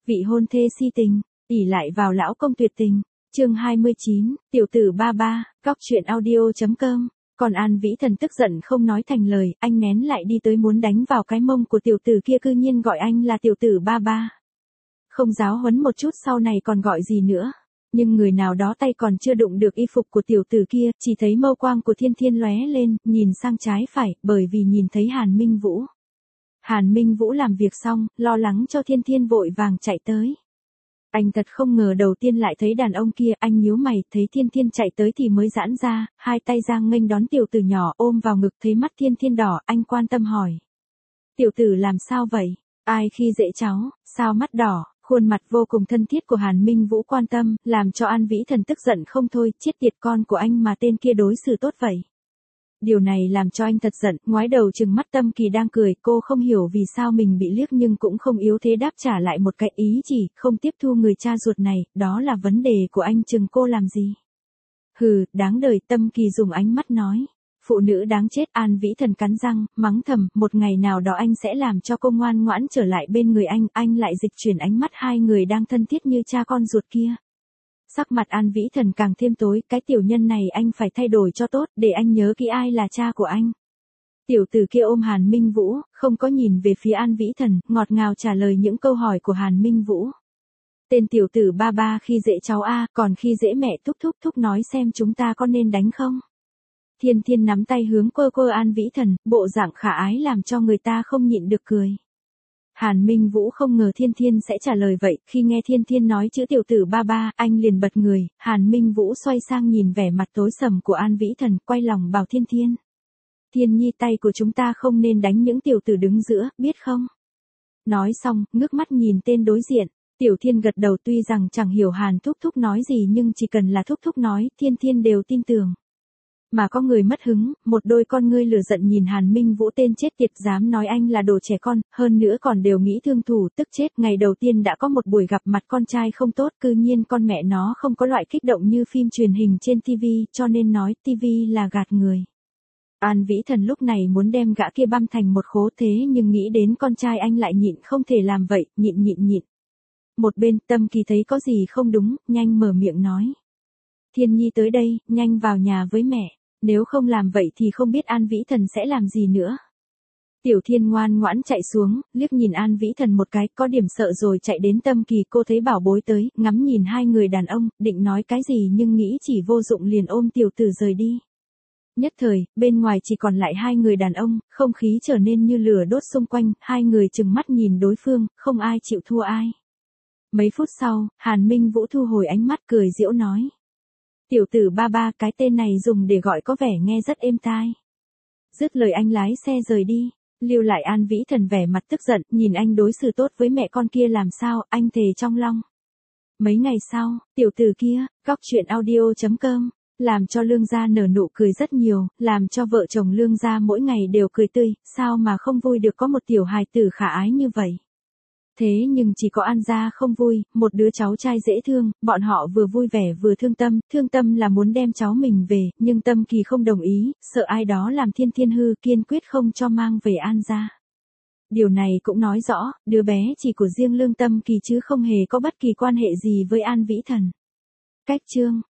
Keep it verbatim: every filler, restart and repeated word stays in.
Vị hôn thê si tình, ỷ lại vào lão công tuyệt tình. Chương hai mươi chín, tiểu tử ba ba, góc truyện audio chấm com. Còn An Vĩ Thần tức giận không nói thành lời, anh nén lại đi tới muốn đánh vào cái mông của tiểu tử kia, cư nhiên gọi anh là tiểu tử ba ba. Không giáo huấn một chút sau này còn gọi gì nữa. Nhưng người nào đó tay còn chưa đụng được y phục của tiểu tử kia, chỉ thấy mâu quang của Thiên Thiên lóe lên, nhìn sang trái phải, bởi vì nhìn thấy Hàn Minh Vũ. Hàn Minh Vũ làm việc xong, lo lắng cho Thiên Thiên vội vàng chạy tới. Anh thật không ngờ đầu tiên lại thấy đàn ông kia, anh nhíu mày, thấy Thiên Thiên chạy tới thì mới giãn ra, hai tay giang nghênh đón tiểu tử nhỏ, ôm vào ngực, thấy mắt Thiên Thiên đỏ, anh quan tâm hỏi. Tiểu tử làm sao vậy? Ai khi dễ cháu, sao mắt đỏ? Khuôn mặt vô cùng thân thiết của Hàn Minh Vũ quan tâm, làm cho An Vĩ Thần tức giận không thôi, chết tiệt, con của anh mà tên kia đối xử tốt vậy. Điều này làm cho anh thật giận, ngoái đầu trừng mắt Tâm Kỳ đang cười, cô không hiểu vì sao mình bị liếc nhưng cũng không yếu thế đáp trả lại một cái ý chỉ, không tiếp thu người cha ruột này, đó là vấn đề của anh, chừng cô làm gì. Hừ, đáng đời, Tâm Kỳ dùng ánh mắt nói. Phụ nữ đáng chết. An Vĩ Thần cắn răng, mắng thầm, một ngày nào đó anh sẽ làm cho cô ngoan ngoãn trở lại bên người anh, anh lại dịch chuyển ánh mắt hai người đang thân thiết như cha con ruột kia. Sắc mặt An Vĩ Thần càng thêm tối, cái tiểu nhân này anh phải thay đổi cho tốt, để anh nhớ kỹ ai là cha của anh. Tiểu tử kia ôm Hàn Minh Vũ, không có nhìn về phía An Vĩ Thần, ngọt ngào trả lời những câu hỏi của Hàn Minh Vũ. Tên tiểu tử ba ba khi dễ cháu a, còn khi dễ mẹ thúc thúc thúc, nói xem chúng ta có nên đánh không? Thiên Thiên nắm tay hướng quơ quơ An Vĩ Thần, bộ dạng khả ái làm cho người ta không nhịn được cười. Hàn Minh Vũ không ngờ Thiên Thiên sẽ trả lời vậy, khi nghe Thiên Thiên nói chữ tiểu tử ba ba, anh liền bật người, Hàn Minh Vũ xoay sang nhìn vẻ mặt tối sầm của An Vĩ Thần, quay lòng bảo Thiên Thiên. Thiên Nhi, tay của chúng ta không nên đánh những tiểu tử đứng giữa, biết không? Nói xong, ngước mắt nhìn tên đối diện, Tiểu Thiên gật đầu, tuy rằng chẳng hiểu Hàn thúc thúc nói gì nhưng chỉ cần là thúc thúc nói, Thiên Thiên đều tin tưởng. Mà có người mất hứng, một đôi con ngươi lửa giận nhìn Hàn Minh Vũ, tên chết tiệt dám nói anh là đồ trẻ con, hơn nữa còn đều nghĩ thương thủ, tức chết. Ngày đầu tiên đã có một buổi gặp mặt con trai không tốt, cư nhiên con mẹ nó không có loại kích động như phim truyền hình trên ti vi, cho nên nói ti vi là gạt người. An Vĩ Thần lúc này muốn đem gã kia băm thành một khố, thế nhưng nghĩ đến con trai anh lại nhịn không thể làm vậy, nhịn nhịn nhịn. Một bên Tâm Kỳ thấy có gì không đúng, nhanh mở miệng nói. Thiên Nhi tới đây, nhanh vào nhà với mẹ. Nếu không làm vậy thì không biết An Vĩ Thần sẽ làm gì nữa. Tiểu Thiên ngoan ngoãn chạy xuống, liếc nhìn An Vĩ Thần một cái, có điểm sợ rồi chạy đến Tâm Kỳ, cô thấy bảo bối tới, ngắm nhìn hai người đàn ông, định nói cái gì nhưng nghĩ chỉ vô dụng liền ôm tiểu tử rời đi. Nhất thời, bên ngoài chỉ còn lại hai người đàn ông, không khí trở nên như lửa đốt xung quanh, hai người trừng mắt nhìn đối phương, không ai chịu thua ai. Mấy phút sau, Hàn Minh Vũ thu hồi ánh mắt, cười giễu nói. Tiểu tử ba ba, cái tên này dùng để gọi có vẻ nghe rất êm tai. Dứt lời anh lái xe rời đi, lưu lại An Vĩ Thần vẻ mặt tức giận, nhìn anh đối xử tốt với mẹ con kia làm sao, anh thề trong lòng. Mấy ngày sau, tiểu tử kia, góc truyện audio chấm com, làm cho Lương gia nở nụ cười rất nhiều, làm cho vợ chồng Lương gia mỗi ngày đều cười tươi, sao mà không vui được có một tiểu hài tử khả ái như vậy. Thế nhưng chỉ có An gia không vui, một đứa cháu trai dễ thương, bọn họ vừa vui vẻ vừa thương tâm, thương tâm là muốn đem cháu mình về, nhưng Tâm Kỳ không đồng ý, sợ ai đó làm Thiên Thiên hư, kiên quyết không cho mang về An gia. Điều này cũng nói rõ, đứa bé chỉ của riêng Lương Tâm Kỳ chứ không hề có bất kỳ quan hệ gì với An Vĩ Thần. Cách chương